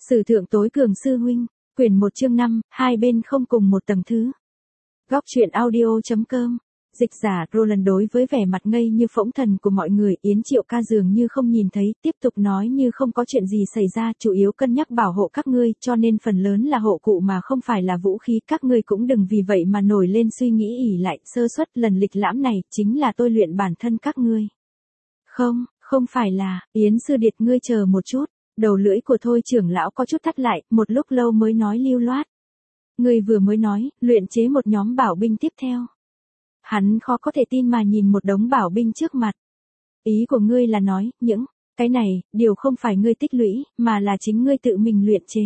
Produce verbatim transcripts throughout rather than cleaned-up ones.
Sử thượng tối cường sư huynh, quyển một chương năm, hai bên không cùng một tầng thứ. Góc truyện audio.com. Dịch giả Roland đối với vẻ mặt ngây như phỗng thần của mọi người, Yến Triệu Ca dường như không nhìn thấy, tiếp tục nói như không có chuyện gì xảy ra, chủ yếu cân nhắc bảo hộ các ngươi, cho nên phần lớn là hộ cụ mà không phải là vũ khí, các ngươi cũng đừng vì vậy mà nổi lên suy nghĩ ỉ lại, sơ suất lần lịch lãm này, chính là tôi luyện bản thân các ngươi. Không, không phải là, Yến sư điệt ngươi chờ một chút, đầu lưỡi của Thôi trưởng lão có chút thắt lại, một lúc lâu mới nói lưu loát. Ngươi vừa mới nói, luyện chế một nhóm bảo binh tiếp theo. Hắn khó có thể tin mà nhìn một đống bảo binh trước mặt. Ý của ngươi là nói, những cái này, điều không phải ngươi tích lũy, mà là chính ngươi tự mình luyện chế.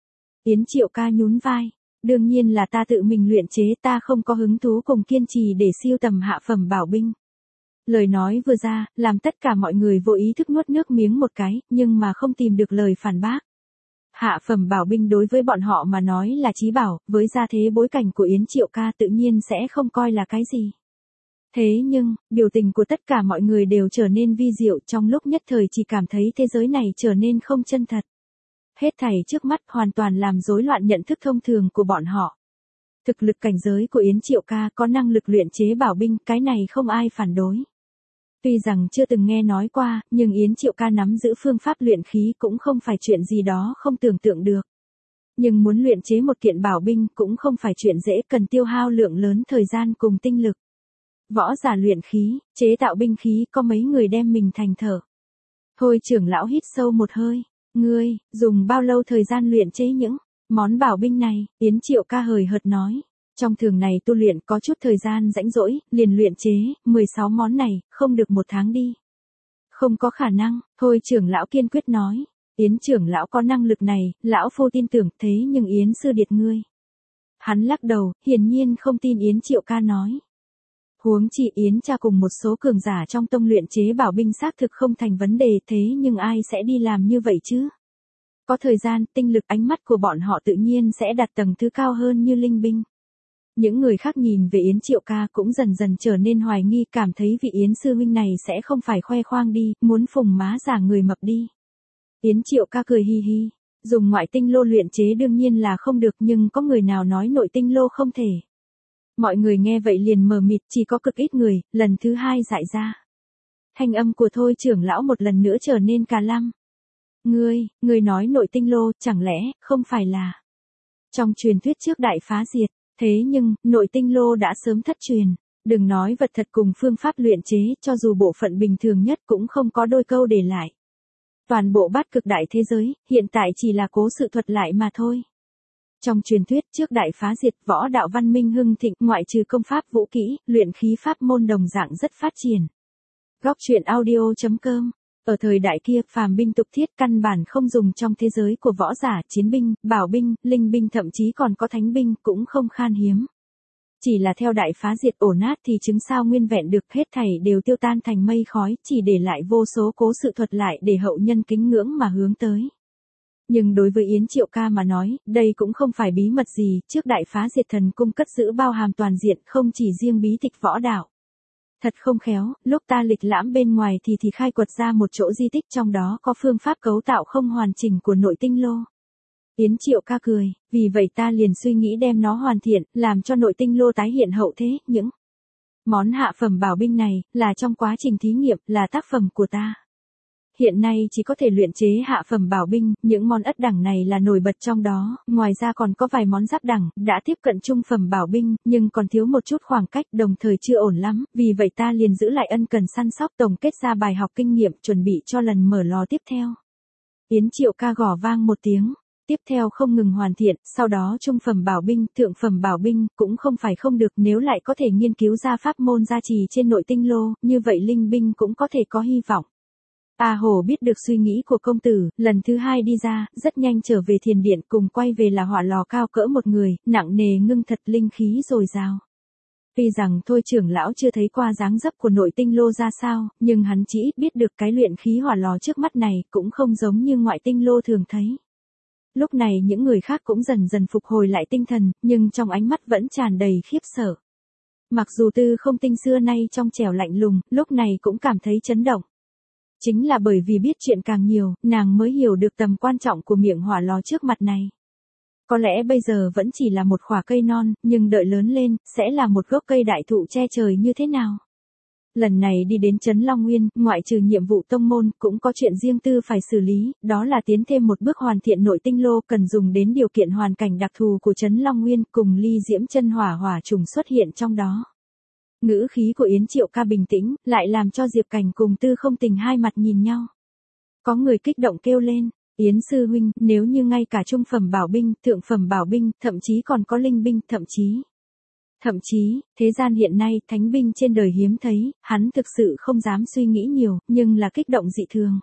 Yến Triệu Ca nhún vai. Đương nhiên là ta tự mình luyện chế, ta không có hứng thú cùng kiên trì để siêu tầm hạ phẩm bảo binh. Lời nói vừa ra, làm tất cả mọi người vô ý thức nuốt nước miếng một cái, nhưng mà không tìm được lời phản bác. Hạ phẩm bảo binh đối với bọn họ mà nói là chí bảo, với gia thế bối cảnh của Yến Triệu Ca tự nhiên sẽ không coi là cái gì. Thế nhưng, biểu tình của tất cả mọi người đều trở nên vi diệu, trong lúc nhất thời chỉ cảm thấy thế giới này trở nên không chân thật. Hết thảy trước mắt hoàn toàn làm rối loạn nhận thức thông thường của bọn họ. Thực lực cảnh giới của Yến Triệu Ca có năng lực luyện chế bảo binh, cái này không ai phản đối. Tuy rằng chưa từng nghe nói qua, nhưng Yến Triệu Ca nắm giữ phương pháp luyện khí cũng không phải chuyện gì đó không tưởng tượng được. Nhưng muốn luyện chế một kiện bảo binh cũng không phải chuyện dễ, cần tiêu hao lượng lớn thời gian cùng tinh lực. Võ giả luyện khí, chế tạo binh khí có mấy người đem mình thành thở. Thôi trưởng lão hít sâu một hơi, ngươi, dùng bao lâu thời gian luyện chế những món bảo binh này, Yến Triệu Ca hời hợt nói. Trong thường này tu luyện có chút thời gian rãnh rỗi, liền luyện chế, mười sáu món này, không được một tháng đi. Không có khả năng, thôi trưởng lão kiên quyết nói. Yến trưởng lão có năng lực này, lão phu tin tưởng, thế nhưng Yến sư điệt ngươi. Hắn lắc đầu, hiển nhiên không tin Yến Triệu Ca nói. Huống chi Yến cha cùng một số cường giả trong tông luyện chế bảo binh xác thực không thành vấn đề, thế nhưng ai sẽ đi làm như vậy chứ? Có thời gian, tinh lực, ánh mắt của bọn họ tự nhiên sẽ đạt tầng thứ cao hơn như linh binh. Những người khác nhìn về Yến Triệu Ca cũng dần dần trở nên hoài nghi, cảm thấy vị Yến sư huynh này sẽ không phải khoe khoang đi, muốn phùng má giả người mập đi. Yến Triệu Ca cười hi hi, dùng ngoại tinh lô luyện chế đương nhiên là không được, nhưng có người nào nói nội tinh lô không thể. Mọi người nghe vậy liền mờ mịt, chỉ có cực ít người, lần thứ hai dại ra. Thanh âm của Thôi trưởng lão một lần nữa trở nên cà lăm. Ngươi, ngươi nói nội tinh lô, chẳng lẽ, không phải là trong truyền thuyết trước đại phá diệt. Thế nhưng, nội tinh lô đã sớm thất truyền. Đừng nói vật thật cùng phương pháp luyện chế, cho dù bộ phận bình thường nhất cũng không có đôi câu để lại. Toàn bộ bát cực đại thế giới, hiện tại chỉ là cố sự thuật lại mà thôi. Trong truyền thuyết trước đại phá diệt, võ đạo văn minh hưng thịnh, ngoại trừ công pháp vũ kỹ, luyện khí pháp môn đồng dạng rất phát triển. Góc truyện audio.com. Ở thời đại kia, phàm binh tục thiết căn bản không dùng trong thế giới của võ giả, chiến binh, bảo binh, linh binh thậm chí còn có thánh binh cũng không khan hiếm. Chỉ là theo đại phá diệt ổ nát thì chứng sao nguyên vẹn được, hết thảy đều tiêu tan thành mây khói, chỉ để lại vô số cố sự thuật lại để hậu nhân kính ngưỡng mà hướng tới. Nhưng đối với Yến Triệu Ca mà nói, đây cũng không phải bí mật gì, trước đại phá diệt thần cung cất giữ bao hàm toàn diện, không chỉ riêng bí tịch võ đạo. Thật không khéo, lúc ta lịch lãm bên ngoài thì thì khai quật ra một chỗ di tích, trong đó có phương pháp cấu tạo không hoàn chỉnh của nội tinh lô. Yến Triệu Ca cười, vì vậy ta liền suy nghĩ đem nó hoàn thiện, làm cho nội tinh lô tái hiện hậu thế, những món hạ phẩm bảo binh này, là trong quá trình thí nghiệm, là tác phẩm của ta. Hiện nay chỉ có thể luyện chế hạ phẩm bảo binh, những món ất đẳng này là nổi bật trong đó, ngoài ra còn có vài món giáp đẳng, đã tiếp cận trung phẩm bảo binh, nhưng còn thiếu một chút khoảng cách, đồng thời chưa ổn lắm, vì vậy ta liền giữ lại ân cần săn sóc, tổng kết ra bài học kinh nghiệm, chuẩn bị cho lần mở lò tiếp theo. Yến Triệu Ca gõ vang một tiếng. Tiếp theo không ngừng hoàn thiện, sau đó trung phẩm bảo binh, thượng phẩm bảo binh, cũng không phải không được, nếu lại có thể nghiên cứu ra pháp môn gia trì trên nội tinh lô, như vậy linh binh cũng có thể có hy vọng. A Hồ biết được suy nghĩ của công tử, lần thứ hai đi ra, rất nhanh trở về thiền điện, cùng quay về là hỏa lò cao cỡ một người, nặng nề ngưng thật, linh khí dồi dào. Tuy rằng Thôi trưởng lão chưa thấy qua dáng dấp của nội tinh lô ra sao, nhưng hắn chỉ ít biết được cái luyện khí hỏa lò trước mắt này cũng không giống như ngoại tinh lô thường thấy. Lúc này những người khác cũng dần dần phục hồi lại tinh thần, nhưng trong ánh mắt vẫn tràn đầy khiếp sợ. Mặc dù Tư Không Tinh xưa nay trong trẻo lạnh lùng, lúc này cũng cảm thấy chấn động. Chính là bởi vì biết chuyện càng nhiều, nàng mới hiểu được tầm quan trọng của miệng hỏa lò trước mặt này. Có lẽ bây giờ vẫn chỉ là một khỏa cây non, nhưng đợi lớn lên, sẽ là một gốc cây đại thụ che trời như thế nào? Lần này đi đến Trấn Long Nguyên, ngoại trừ nhiệm vụ tông môn, cũng có chuyện riêng tư phải xử lý, đó là tiến thêm một bước hoàn thiện nội tinh lô cần dùng đến điều kiện hoàn cảnh đặc thù của Trấn Long Nguyên cùng ly diễm chân hỏa hỏa trùng xuất hiện trong đó. Ngữ khí của Yến Triệu Ca bình tĩnh, lại làm cho Diệp Cảnh cùng Tư Không Tình hai mặt nhìn nhau. Có người kích động kêu lên, Yến sư huynh, nếu như ngay cả trung phẩm bảo binh, thượng phẩm bảo binh, thậm chí còn có linh binh, thậm chí... Thậm chí, thế gian hiện nay, thánh binh trên đời hiếm thấy, hắn thực sự không dám suy nghĩ nhiều, nhưng là kích động dị thường.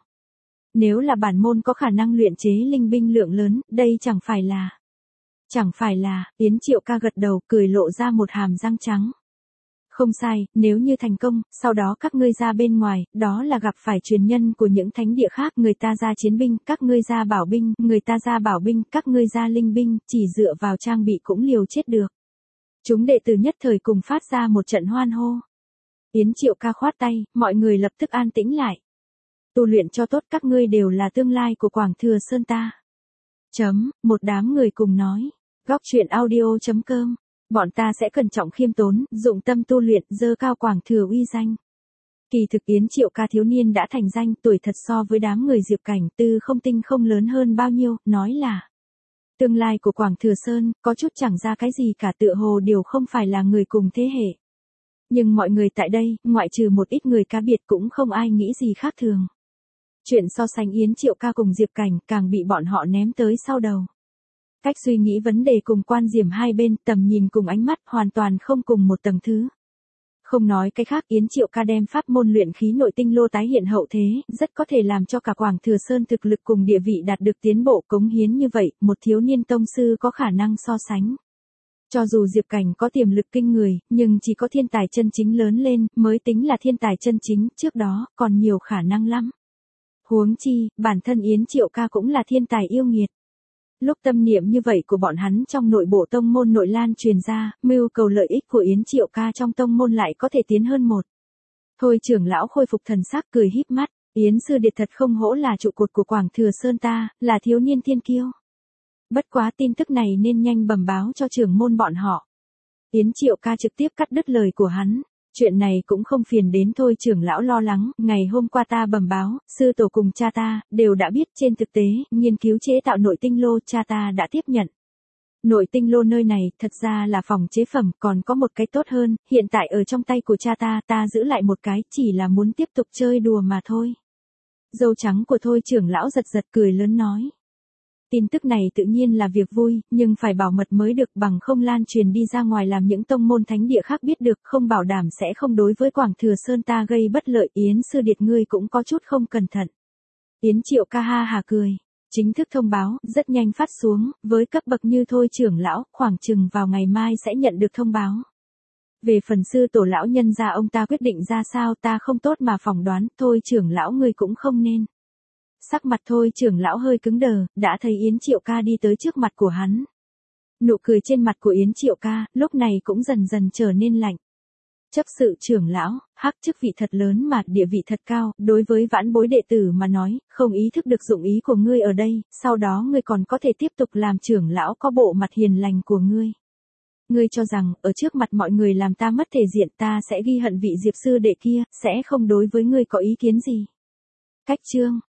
Nếu là bản môn có khả năng luyện chế linh binh lượng lớn, đây chẳng phải là... Chẳng phải là, Yến Triệu Ca gật đầu, cười lộ ra một hàm răng trắng. Không sai, nếu như thành công, sau đó các ngươi ra bên ngoài, đó là gặp phải truyền nhân của những thánh địa khác, người ta ra chiến binh, các ngươi ra bảo binh, người ta ra bảo binh, các ngươi ra linh binh, chỉ dựa vào trang bị cũng liều chết được. Chúng đệ tử nhất thời cùng phát ra một trận hoan hô. Yến Triệu Ca khoát tay, mọi người lập tức an tĩnh lại. Tu luyện cho tốt, các ngươi đều là tương lai của Quảng Thừa Sơn ta. Chấm, một đám người cùng nói. Góc truyện audio chấm com. Bọn ta sẽ cẩn trọng khiêm tốn, dụng tâm tu luyện, dơ cao Quảng Thừa uy danh. Kỳ thực Yến Triệu Ca thiếu niên đã thành danh, tuổi thật so với đám người Diệp Cảnh, Tư Không Tinh không lớn hơn bao nhiêu, nói là tương lai của Quảng Thừa Sơn, có chút chẳng ra cái gì cả, tựa hồ đều không phải là người cùng thế hệ. Nhưng mọi người tại đây, ngoại trừ một ít người cá biệt cũng không ai nghĩ gì khác thường. Chuyện so sánh Yến Triệu Ca cùng Diệp Cảnh càng bị bọn họ ném tới sau đầu. Cách suy nghĩ vấn đề cùng quan điểm hai bên, tầm nhìn cùng ánh mắt hoàn toàn không cùng một tầng thứ. Không nói cái khác, Yến Triệu Ca đem pháp môn luyện khí nội tinh lô tái hiện hậu thế, rất có thể làm cho cả Quảng Thừa Sơn thực lực cùng địa vị đạt được tiến bộ cống hiến như vậy, một thiếu niên tông sư có khả năng so sánh. Cho dù Diệp Cảnh có tiềm lực kinh người, nhưng chỉ có thiên tài chân chính lớn lên, mới tính là thiên tài chân chính, trước đó, còn nhiều khả năng lắm. Huống chi, bản thân Yến Triệu Ca cũng là thiên tài yêu nghiệt. Lúc tâm niệm như vậy của bọn hắn trong nội bộ tông môn nội lan truyền ra, mưu cầu lợi ích của Yến Triệu Ca trong tông môn lại có thể tiến hơn một. Thôi trưởng lão khôi phục thần sắc cười híp mắt, Yến sư điệt thật không hổ là trụ cột của Quảng Thừa Sơn ta, là thiếu niên thiên kiêu. Bất quá tin tức này nên nhanh bẩm báo cho trưởng môn bọn họ. Yến Triệu Ca trực tiếp cắt đứt lời của hắn. Chuyện này cũng không phiền đến thôi trưởng lão lo lắng, ngày hôm qua ta bẩm báo, sư tổ cùng cha ta, đều đã biết trên thực tế, nghiên cứu chế tạo nội tinh lô cha ta đã tiếp nhận. Nội tinh lô nơi này, thật ra là phòng chế phẩm, còn có một cái tốt hơn, hiện tại ở trong tay của cha ta, ta giữ lại một cái, chỉ là muốn tiếp tục chơi đùa mà thôi. Dâu trắng của thôi trưởng lão giật giật cười lớn nói. Tin tức này tự nhiên là việc vui, nhưng phải bảo mật mới được, bằng không lan truyền đi ra ngoài làm những tông môn thánh địa khác biết được, không bảo đảm sẽ không đối với Quảng Thừa Sơn ta gây bất lợi. Yến sư điệt ngươi cũng có chút không cẩn thận. Yến Triệu Ca ha hà cười. Chính thức thông báo, rất nhanh phát xuống, với cấp bậc như thôi trưởng lão, khoảng chừng vào ngày mai sẽ nhận được thông báo. Về phần sư tổ lão nhân gia ông ta quyết định ra sao ta không tốt mà phỏng đoán, thôi trưởng lão ngươi cũng không nên. Sắc mặt thôi trưởng lão hơi cứng đờ, đã thấy Yến Triệu Ca đi tới trước mặt của hắn. Nụ cười trên mặt của Yến Triệu Ca, lúc này cũng dần dần trở nên lạnh. Chấp sự trưởng lão, hắc chức vị thật lớn mà địa vị thật cao, đối với vãn bối đệ tử mà nói, không ý thức được dụng ý của ngươi ở đây, sau đó ngươi còn có thể tiếp tục làm trưởng lão có bộ mặt hiền lành của ngươi. Ngươi cho rằng, ở trước mặt mọi người làm ta mất thể diện ta sẽ ghi hận vị Diệp sư đệ kia, sẽ không đối với ngươi có ý kiến gì. Cách chương